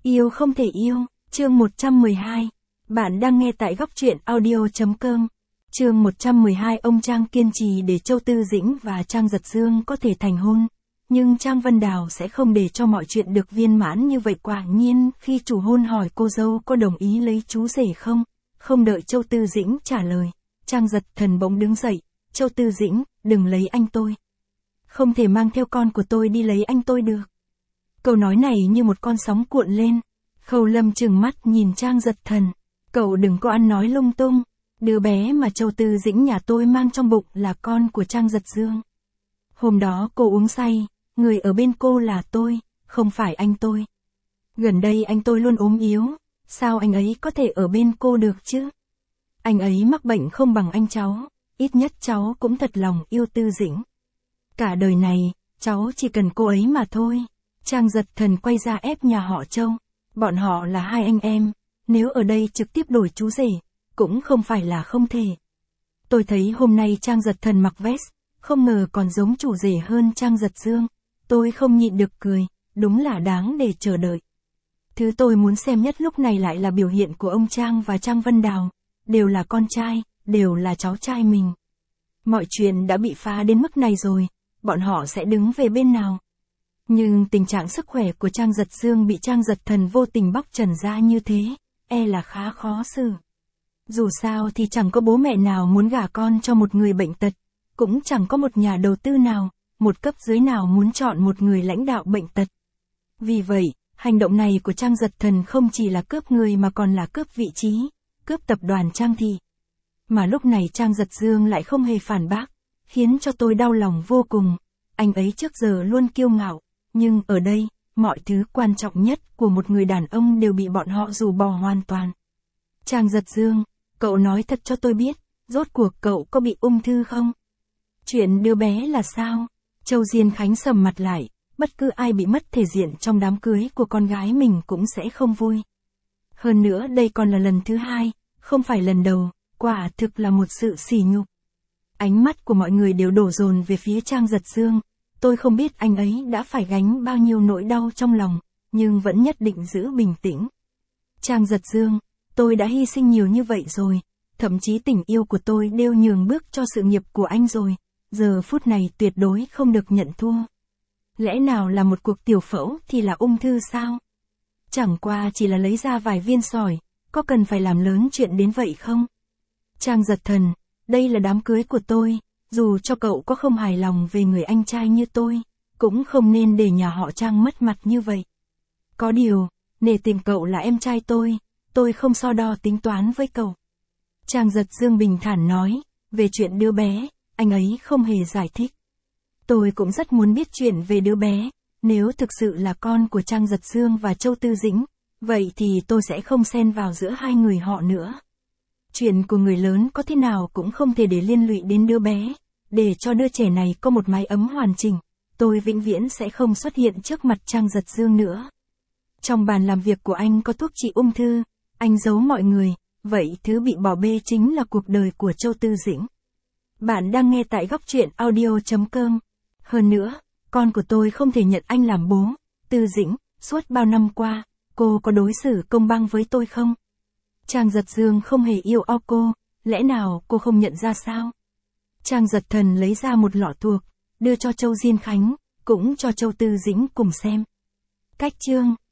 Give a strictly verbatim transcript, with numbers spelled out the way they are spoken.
Yêu không thể yêu, chương một trăm mười hai. Bạn đang nghe tại góc truyện audio chấm com. Chương một trăm mười hai. Ông Trang kiên trì để Châu Tư Dĩnh và Trang Giật Dương có thể thành hôn. Nhưng Trang Vân Đào sẽ không để cho mọi chuyện được viên mãn như vậy. Quả nhiên, khi chủ hôn hỏi cô dâu có đồng ý lấy chú rể không, không đợi Châu Tư Dĩnh trả lời, Trang Giật Thần bỗng đứng dậy. Châu Tư Dĩnh, đừng lấy anh tôi. Không thể mang theo con của tôi đi lấy anh tôi được. Câu nói này như một con sóng cuộn lên. Khâu Lâm trừng mắt nhìn Trang Giật Thần. Cậu đừng có ăn nói lung tung. Đứa bé mà Châu Tư Dĩnh nhà tôi mang trong bụng là con của Trang Giật Dương. Hôm đó cô uống say, người ở bên cô là tôi, không phải anh tôi. Gần đây anh tôi luôn ốm yếu, sao anh ấy có thể ở bên cô được chứ? Anh ấy mắc bệnh không bằng anh cháu, ít nhất cháu cũng thật lòng yêu Tư Dĩnh. Cả đời này, cháu chỉ cần cô ấy mà thôi. Trang Giật Thần quay ra ép nhà họ Châu. Bọn họ là hai anh em, nếu ở đây trực tiếp đổi chú rể, cũng không phải là không thể. Tôi thấy hôm nay Trang Giật Thần mặc vest, không ngờ còn giống chủ rể hơn Trang Giật Dương. Tôi không nhịn được cười, đúng là đáng để chờ đợi. Thứ tôi muốn xem nhất lúc này lại là biểu hiện của ông Trang và Trang Vân Đào. Đều là con trai, đều là cháu trai mình. Mọi chuyện đã bị phá đến mức này rồi, bọn họ sẽ đứng về bên nào? Nhưng tình trạng sức khỏe của Trang Giật Dương bị Trang Giật Thần vô tình bóc trần ra như thế, e là khá khó xử. Dù sao thì chẳng có bố mẹ nào muốn gả con cho một người bệnh tật, cũng chẳng có một nhà đầu tư nào, một cấp dưới nào muốn chọn một người lãnh đạo bệnh tật. Vì vậy, hành động này của Trang Giật Thần không chỉ là cướp người mà còn là cướp vị trí, cướp tập đoàn Trang Thị. Mà lúc này Trang Giật Dương lại không hề phản bác, khiến cho tôi đau lòng vô cùng. Anh ấy trước giờ luôn kiêu ngạo, nhưng ở đây, mọi thứ quan trọng nhất của một người đàn ông đều bị bọn họ rũ bỏ hoàn toàn. Trang Giật Dương, cậu nói thật cho tôi biết, rốt cuộc cậu có bị ung thư không? Chuyện đứa bé là sao? Châu Diên Khánh sầm mặt lại, bất cứ ai bị mất thể diện trong đám cưới của con gái mình cũng sẽ không vui. Hơn nữa đây còn là lần thứ hai, không phải lần đầu, quả thực là một sự sỉ nhục. Ánh mắt của mọi người đều đổ dồn về phía Trang Giật Dương. Tôi không biết anh ấy đã phải gánh bao nhiêu nỗi đau trong lòng, nhưng vẫn nhất định giữ bình tĩnh. Trang Giật Dương, tôi đã hy sinh nhiều như vậy rồi, thậm chí tình yêu của tôi đều nhường bước cho sự nghiệp của anh rồi, giờ phút này tuyệt đối không được nhận thua. Lẽ nào là một cuộc tiểu phẫu thì là ung thư sao? Chẳng qua chỉ là lấy ra vài viên sỏi, có cần phải làm lớn chuyện đến vậy không? Trang Giật Thần, đây là đám cưới của tôi. Dù cho cậu có không hài lòng về người anh trai như tôi, cũng không nên để nhà họ Trang mất mặt như vậy. Có điều, nể tình cậu là em trai tôi, tôi không so đo tính toán với cậu. Trang Giật Dương bình thản nói, về chuyện đứa bé, anh ấy không hề giải thích. Tôi cũng rất muốn biết chuyện về đứa bé, nếu thực sự là con của Trang Giật Dương và Châu Tư Dĩnh, vậy thì tôi sẽ không xen vào giữa hai người họ nữa. Chuyện của người lớn có thế nào cũng không thể để liên lụy đến đứa bé, để cho đứa trẻ này có một mái ấm hoàn chỉnh, tôi vĩnh viễn sẽ không xuất hiện trước mặt Trang Giật Dương nữa. Trong bàn làm việc của anh có thuốc trị ung thư, anh giấu mọi người, vậy thứ bị bỏ bê chính là cuộc đời của Châu Tư Dĩnh. Bạn đang nghe tại góc truyện audio chấm com. Hơn nữa, con của tôi không thể nhận anh làm bố. Tư Dĩnh, suốt bao năm qua, cô có đối xử công bằng với tôi không? Trang Giật Dương không hề yêu o cô, lẽ nào cô không nhận ra sao? Trang Giật Thần lấy ra một lọ thuốc, đưa cho Châu Diên Khánh, cũng cho Châu Tư Dĩnh cùng xem. Cách chương